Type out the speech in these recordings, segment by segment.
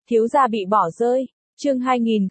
Thiếu gia bị bỏ rơi. Chương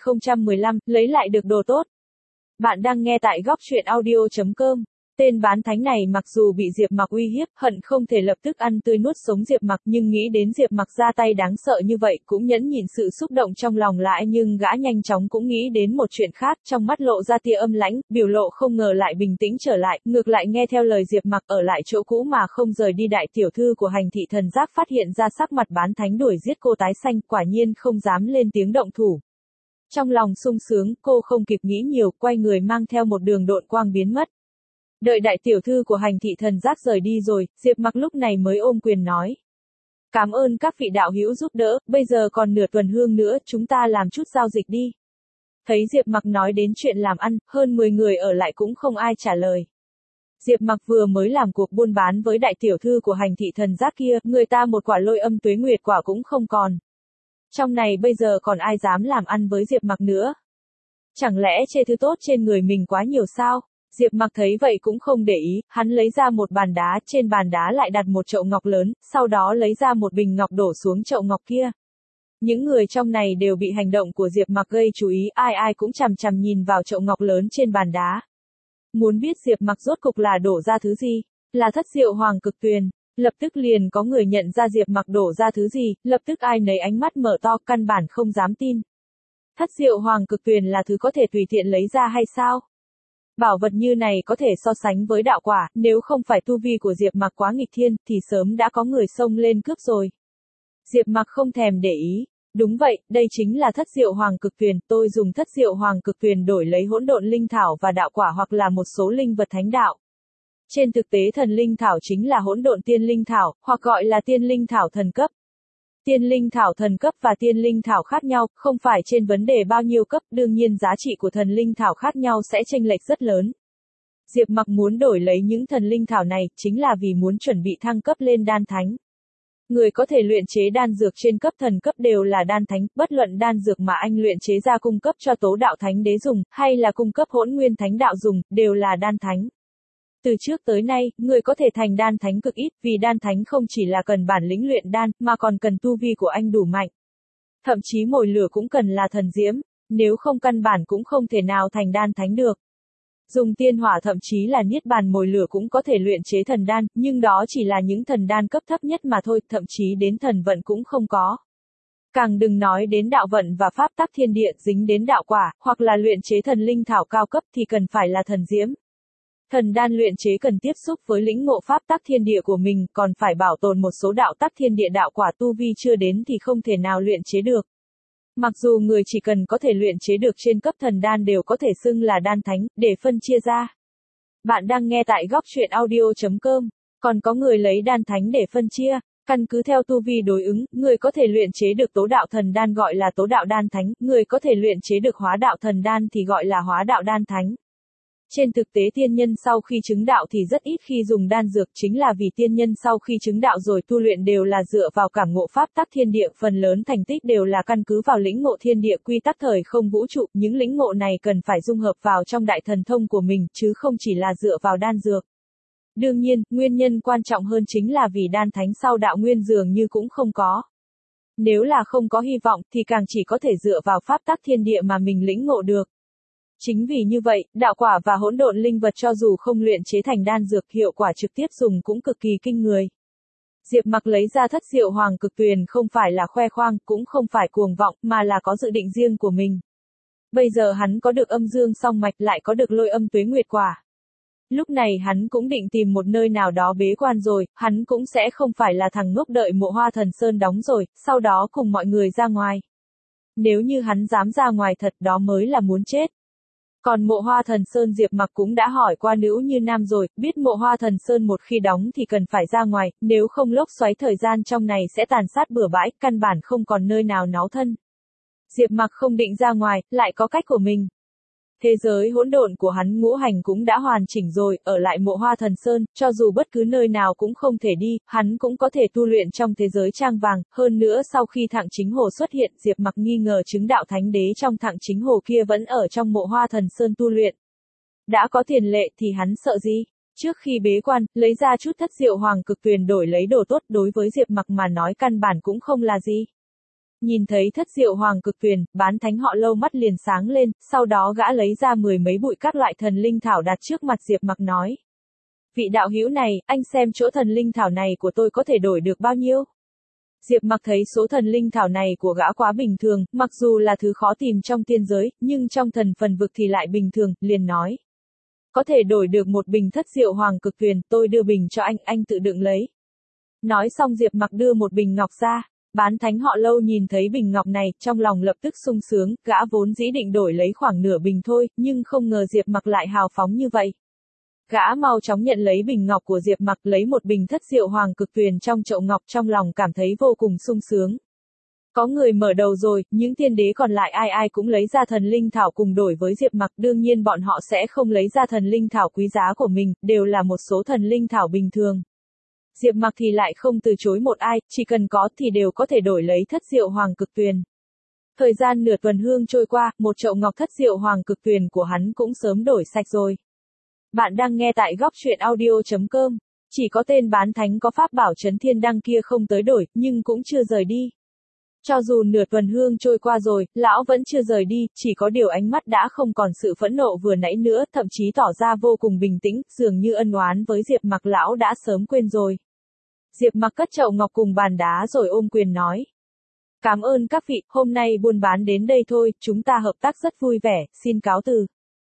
2015, lấy lại được đồ tốt. Bạn đang nghe tại góc truyện audio.com. Tên bán thánh này mặc dù bị Diệp Mặc uy hiếp, hận không thể lập tức ăn tươi nuốt sống Diệp Mặc, nhưng nghĩ đến Diệp Mặc ra tay đáng sợ như vậy, cũng nhẫn nhịn sự xúc động trong lòng lại, nhưng gã nhanh chóng cũng nghĩ đến một chuyện khác, trong mắt lộ ra tia âm lãnh, biểu lộ không ngờ lại bình tĩnh trở lại, ngược lại nghe theo lời Diệp Mặc ở lại chỗ cũ mà không rời đi. Đại tiểu thư của Hành Thị Thần Giác phát hiện ra sắc mặt bán thánh đuổi giết cô tái xanh, quả nhiên không dám lên tiếng động thủ. Trong lòng sung sướng, cô không kịp nghĩ nhiều, quay người mang theo một đường độn quang biến mất. Đợi đại tiểu thư của Hành Thị Thần Giác rời đi rồi, Diệp Mặc lúc này mới ôm quyền nói. Cảm ơn các vị đạo hữu giúp đỡ, bây giờ còn nửa tuần hương nữa, chúng ta làm chút giao dịch đi. Thấy Diệp Mặc nói đến chuyện làm ăn, hơn 10 người ở lại cũng không ai trả lời. Diệp Mặc vừa mới làm cuộc buôn bán với đại tiểu thư của Hành Thị Thần Giác kia, người ta một quả Lôi Âm Tuế Nguyệt quả cũng không còn. Trong này bây giờ còn ai dám làm ăn với Diệp Mặc nữa? Chẳng lẽ chê thứ tốt trên người mình quá nhiều sao? Diệp Mặc thấy vậy cũng không để ý, hắn lấy ra một bàn đá, trên bàn đá lại đặt một chậu ngọc lớn, sau đó lấy ra một bình ngọc đổ xuống chậu ngọc kia. Những người trong này đều bị hành động của Diệp Mặc gây chú ý, ai ai cũng chằm chằm nhìn vào chậu ngọc lớn trên bàn đá. Muốn biết Diệp Mặc rốt cục là đổ ra thứ gì? Là thất diệu hoàng cực tuyền. Lập tức liền có người nhận ra Diệp Mặc đổ ra thứ gì, lập tức ai nấy ánh mắt mở to, căn bản không dám tin. Thất diệu hoàng cực tuyền là thứ có thể tùy tiện lấy ra hay sao? Bảo vật như này có thể so sánh với đạo quả, nếu không phải tu vi của Diệp Mặc quá nghịch thiên, thì sớm đã có người xông lên cướp rồi. Diệp Mặc không thèm để ý. Đúng vậy, đây chính là thất diệu hoàng cực tuyền, tôi dùng thất diệu hoàng cực tuyền đổi lấy hỗn độn linh thảo và đạo quả hoặc là một số linh vật thánh đạo. Trên thực tế thần linh thảo chính là hỗn độn tiên linh thảo, hoặc gọi là tiên linh thảo thần cấp. Tiên linh thảo thần cấp và tiên linh thảo khác nhau, không phải trên vấn đề bao nhiêu cấp, đương nhiên giá trị của thần linh thảo khác nhau sẽ chênh lệch rất lớn. Diệp Mặc muốn đổi lấy những thần linh thảo này, chính là vì muốn chuẩn bị thăng cấp lên đan thánh. Người có thể luyện chế đan dược trên cấp thần cấp đều là đan thánh, bất luận đan dược mà anh luyện chế ra cung cấp cho Tố Đạo Thánh Đế dùng, hay là cung cấp Hỗn Nguyên Thánh Đạo dùng, đều là đan thánh. Từ trước tới nay, người có thể thành đan thánh cực ít, vì đan thánh không chỉ là cần bản lĩnh luyện đan, mà còn cần tu vi của anh đủ mạnh. Thậm chí mồi lửa cũng cần là thần diễm, nếu không căn bản cũng không thể nào thành đan thánh được. Dùng tiên hỏa thậm chí là niết bàn mồi lửa cũng có thể luyện chế thần đan, nhưng đó chỉ là những thần đan cấp thấp nhất mà thôi, thậm chí đến thần vận cũng không có. Càng đừng nói đến đạo vận và pháp tắc thiên địa, dính đến đạo quả, hoặc là luyện chế thần linh thảo cao cấp thì cần phải là thần diễm. Thần đan luyện chế cần tiếp xúc với lĩnh ngộ pháp tắc thiên địa của mình, còn phải bảo tồn một số đạo tắc thiên địa, đạo quả tu vi chưa đến thì không thể nào luyện chế được. Mặc dù người chỉ cần có thể luyện chế được trên cấp thần đan đều có thể xưng là đan thánh, để phân chia ra. Bạn đang nghe tại góc truyện audio.com, còn có người lấy đan thánh để phân chia, căn cứ theo tu vi đối ứng, người có thể luyện chế được tố đạo thần đan gọi là tố đạo đan thánh, người có thể luyện chế được hóa đạo thần đan thì gọi là hóa đạo đan thánh. Trên thực tế tiên nhân sau khi chứng đạo thì rất ít khi dùng đan dược, chính là vì tiên nhân sau khi chứng đạo rồi tu luyện đều là dựa vào cảm ngộ pháp tắc thiên địa, phần lớn thành tích đều là căn cứ vào lĩnh ngộ thiên địa quy tắc thời không vũ trụ, những lĩnh ngộ này cần phải dung hợp vào trong đại thần thông của mình, chứ không chỉ là dựa vào đan dược. Đương nhiên, nguyên nhân quan trọng hơn chính là vì đan thánh sau đạo nguyên dường như cũng không có. Nếu là không có hy vọng thì càng chỉ có thể dựa vào pháp tắc thiên địa mà mình lĩnh ngộ được. Chính vì như vậy, đạo quả và hỗn độn linh vật cho dù không luyện chế thành đan dược, hiệu quả trực tiếp dùng cũng cực kỳ kinh người. Diệp Mặc lấy ra thất diệu hoàng cực tuyền không phải là khoe khoang, cũng không phải cuồng vọng, mà là có dự định riêng của mình. Bây giờ hắn có được âm dương song mạch, lại có được Lôi Âm Tuế Nguyệt quả. Lúc này hắn cũng định tìm một nơi nào đó bế quan rồi, hắn cũng sẽ không phải là thằng ngốc đợi Mộ Hoa Thần Sơn đóng rồi, sau đó cùng mọi người ra ngoài. Nếu như hắn dám ra ngoài thật đó mới là muốn chết. Còn Mộ Hoa Thần Sơn Diệp Mặc cũng đã hỏi qua Nữ Như Nam rồi, biết Mộ Hoa Thần Sơn một khi đóng thì cần phải ra ngoài, nếu không lốc xoáy thời gian trong này sẽ tàn sát bừa bãi, căn bản không còn nơi nào náu thân. Diệp Mặc không định ra ngoài, lại có cách của mình. Thế giới hỗn độn của hắn ngũ hành cũng đã hoàn chỉnh rồi, ở lại Mộ Hoa Thần Sơn, cho dù bất cứ nơi nào cũng không thể đi, hắn cũng có thể tu luyện trong thế giới trang vàng, hơn nữa sau khi Thạng Chính Hồ xuất hiện, Diệp Mặc nghi ngờ chứng đạo thánh đế trong Thạng Chính Hồ kia vẫn ở trong Mộ Hoa Thần Sơn tu luyện. Đã có tiền lệ thì hắn sợ gì? Trước khi bế quan, lấy ra chút thất diệu hoàng cực tuyền đổi lấy đồ tốt đối với Diệp Mặc mà nói căn bản cũng không là gì. Nhìn thấy thất diệu hoàng cực tuyền, bán thánh họ Lâu mắt liền sáng lên, sau đó gã lấy ra 10 mấy bụi các loại thần linh thảo đặt trước mặt Diệp Mặc nói. Vị đạo hữu này, anh xem chỗ thần linh thảo này của tôi có thể đổi được bao nhiêu? Diệp Mặc thấy số thần linh thảo này của gã quá bình thường, mặc dù là thứ khó tìm trong tiên giới, nhưng trong thần phần vực thì lại bình thường, liền nói. Có thể đổi được một bình thất diệu hoàng cực tuyền, tôi đưa bình cho anh tự đựng lấy. Nói xong Diệp Mặc đưa một bình ngọc ra. Bán thánh họ Lâu nhìn thấy bình ngọc này, trong lòng lập tức sung sướng, gã vốn dĩ định đổi lấy khoảng nửa bình thôi, nhưng không ngờ Diệp Mặc lại hào phóng như vậy. Gã mau chóng nhận lấy bình ngọc của Diệp Mặc, lấy một bình thất diệu hoàng cực tuyền trong chậu ngọc, trong lòng cảm thấy vô cùng sung sướng. Có người mở đầu rồi, những tiên đế còn lại ai ai cũng lấy ra thần linh thảo cùng đổi với Diệp Mặc, đương nhiên bọn họ sẽ không lấy ra thần linh thảo quý giá của mình, đều là một số thần linh thảo bình thường. Diệp Mặc thì lại không từ chối một ai, chỉ cần có thì đều có thể đổi lấy thất diệu hoàng cực tuyền. Thời gian nửa tuần hương trôi qua, một chậu ngọc thất diệu hoàng cực tuyền của hắn cũng sớm đổi sạch rồi. Bạn đang nghe tại góc truyện audio.com. Chỉ có tên bán thánh có pháp bảo trấn thiên đăng kia không tới đổi, nhưng cũng chưa rời đi. Cho dù nửa tuần hương trôi qua rồi, lão vẫn chưa rời đi, chỉ có điều ánh mắt đã không còn sự phẫn nộ vừa nãy nữa, thậm chí tỏ ra vô cùng bình tĩnh, dường như ân oán với Diệp Mặc lão đã sớm quên rồi. Diệp Mặc cất chậu ngọc cùng bàn đá rồi ôm quyền nói. Cảm ơn các vị, hôm nay buôn bán đến đây thôi, chúng ta hợp tác rất vui vẻ, xin cáo từ.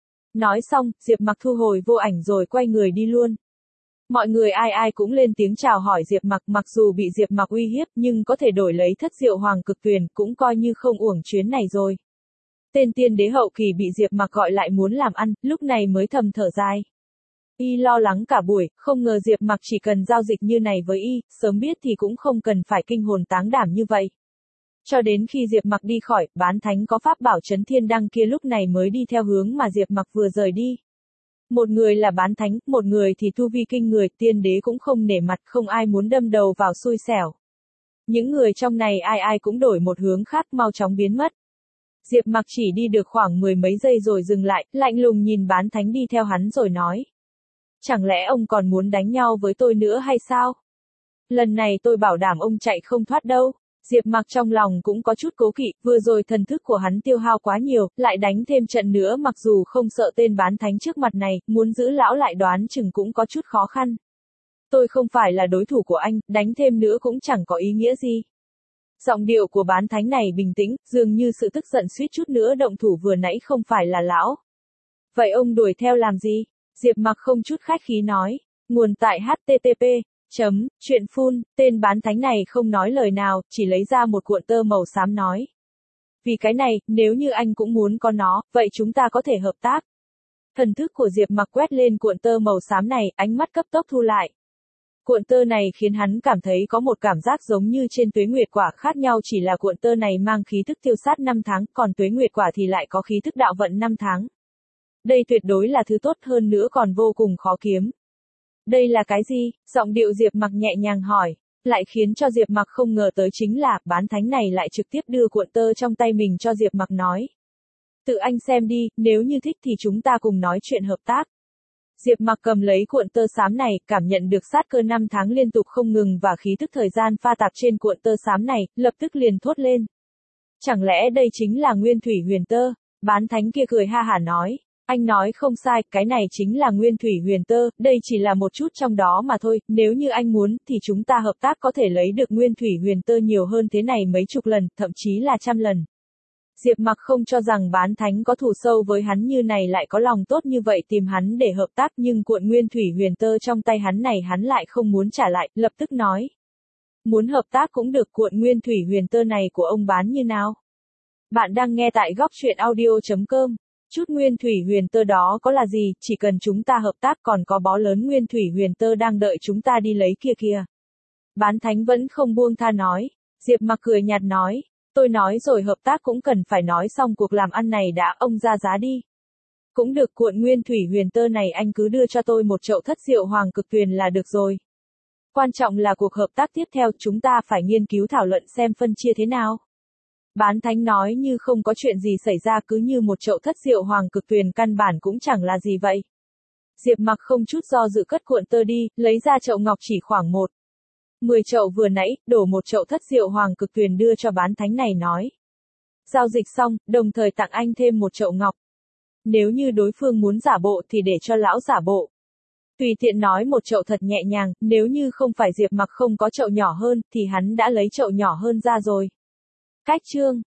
Nói xong, Diệp Mặc thu hồi vô ảnh rồi quay người đi luôn. Mọi người ai ai cũng lên tiếng chào hỏi Diệp Mặc, mặc dù bị Diệp Mặc uy hiếp nhưng có thể đổi lấy thất diệu hoàng cực tuyền, cũng coi như không uổng chuyến này rồi. Tên tiên đế hậu kỳ bị Diệp Mặc gọi lại muốn làm ăn, lúc này mới thầm thở dài. Y lo lắng cả buổi, không ngờ Diệp Mặc chỉ cần giao dịch như này với y, sớm biết thì cũng không cần phải kinh hồn táng đảm như vậy. Cho đến khi Diệp Mặc đi khỏi, bán thánh có pháp bảo trấn thiên đăng kia lúc này mới đi theo hướng mà Diệp Mặc vừa rời đi. Một người là bán thánh, một người thì tu vi kinh người, tiên đế cũng không nể mặt, không ai muốn đâm đầu vào xui xẻo. Những người trong này ai ai cũng đổi một hướng khác, mau chóng biến mất. Diệp Mặc chỉ đi được khoảng 10 mấy giây rồi dừng lại, lạnh lùng nhìn bán thánh đi theo hắn rồi nói. Chẳng lẽ ông còn muốn đánh nhau với tôi nữa hay sao? Lần này tôi bảo đảm ông chạy không thoát đâu. Diệp Mặc trong lòng cũng có chút cố kỵ, vừa rồi thần thức của hắn tiêu hao quá nhiều, lại đánh thêm trận nữa, mặc dù không sợ tên bán thánh trước mặt này, muốn giữ lão lại đoán chừng cũng có chút khó khăn. Tôi không phải là đối thủ của anh, đánh thêm nữa cũng chẳng có ý nghĩa gì. Giọng điệu của bán thánh này bình tĩnh, dường như sự tức giận suýt chút nữa động thủ vừa nãy không phải là lão. Vậy ông đuổi theo làm gì? Diệp Mặc không chút khách khí nói. Nguồn tại http. Chuyện phun, tên bán thánh này không nói lời nào, chỉ lấy ra một cuộn tơ màu xám nói. Vì cái này, nếu như anh cũng muốn có nó, vậy chúng ta có thể hợp tác. Thần thức của Diệp Mặc quét lên cuộn tơ màu xám này, ánh mắt cấp tốc thu lại. Cuộn tơ này khiến hắn cảm thấy có một cảm giác giống như trên tuế nguyệt quả, khác nhau chỉ là cuộn tơ này mang khí thức tiêu sát 5 tháng, còn tuế nguyệt quả thì lại có khí thức đạo vận 5 tháng. Đây tuyệt đối là thứ tốt, hơn nữa còn vô cùng khó kiếm. Đây là cái gì? Giọng điệu Diệp Mặc nhẹ nhàng hỏi, lại khiến cho Diệp Mặc không ngờ tới chính là, bán thánh này lại trực tiếp đưa cuộn tơ trong tay mình cho Diệp Mặc nói. Tự anh xem đi, nếu như thích thì chúng ta cùng nói chuyện hợp tác. Diệp Mặc cầm lấy cuộn tơ xám này, cảm nhận được sát cơ 5 tháng liên tục không ngừng và khí tức thời gian pha tạp trên cuộn tơ xám này, lập tức liền thốt lên. Chẳng lẽ đây chính là nguyên thủy huyền tơ? Bán thánh kia cười ha hả nói. Anh nói không sai, cái này chính là nguyên thủy huyền tơ, đây chỉ là một chút trong đó mà thôi, nếu như anh muốn, thì chúng ta hợp tác có thể lấy được nguyên thủy huyền tơ nhiều hơn thế này mấy chục lần, thậm chí là 100 lần. Diệp Mặc không cho rằng bán thánh có thù sâu với hắn như này lại có lòng tốt như vậy tìm hắn để hợp tác, nhưng cuộn nguyên thủy huyền tơ trong tay hắn này hắn lại không muốn trả lại, lập tức nói. Muốn hợp tác cũng được, cuộn nguyên thủy huyền tơ này của ông bán như nào? Bạn đang nghe tại góc truyện audio.com. Chút nguyên thủy huyền tơ đó có là gì, chỉ cần chúng ta hợp tác còn có bó lớn nguyên thủy huyền tơ đang đợi chúng ta đi lấy kia kìa. Bán thánh vẫn không buông tha nói. Diệp Mặc cười nhạt nói. Tôi nói rồi, hợp tác cũng cần phải nói xong cuộc làm ăn này đã, ông ra giá đi. Cũng được, cuộn nguyên thủy huyền tơ này anh cứ đưa cho tôi một chậu thất diệu hoàng cực tuyền là được rồi. Quan trọng là cuộc hợp tác tiếp theo chúng ta phải nghiên cứu thảo luận xem phân chia thế nào. Bán thánh nói như không có chuyện gì xảy ra, cứ như một chậu thất diệu hoàng cực tuyền căn bản cũng chẳng là gì vậy. Diệp Mặc không chút do dự cất cuộn tơ đi, lấy ra chậu ngọc chỉ khoảng 1. 10 chậu vừa nãy, đổ một chậu thất diệu hoàng cực tuyền đưa cho bán thánh này nói. Giao dịch xong, đồng thời tặng anh thêm một chậu ngọc. Nếu như đối phương muốn giả bộ thì để cho lão giả bộ. Tùy tiện nói một chậu thật nhẹ nhàng, nếu như không phải Diệp Mặc không có chậu nhỏ hơn, thì hắn đã lấy chậu nhỏ hơn ra rồi. Cách chương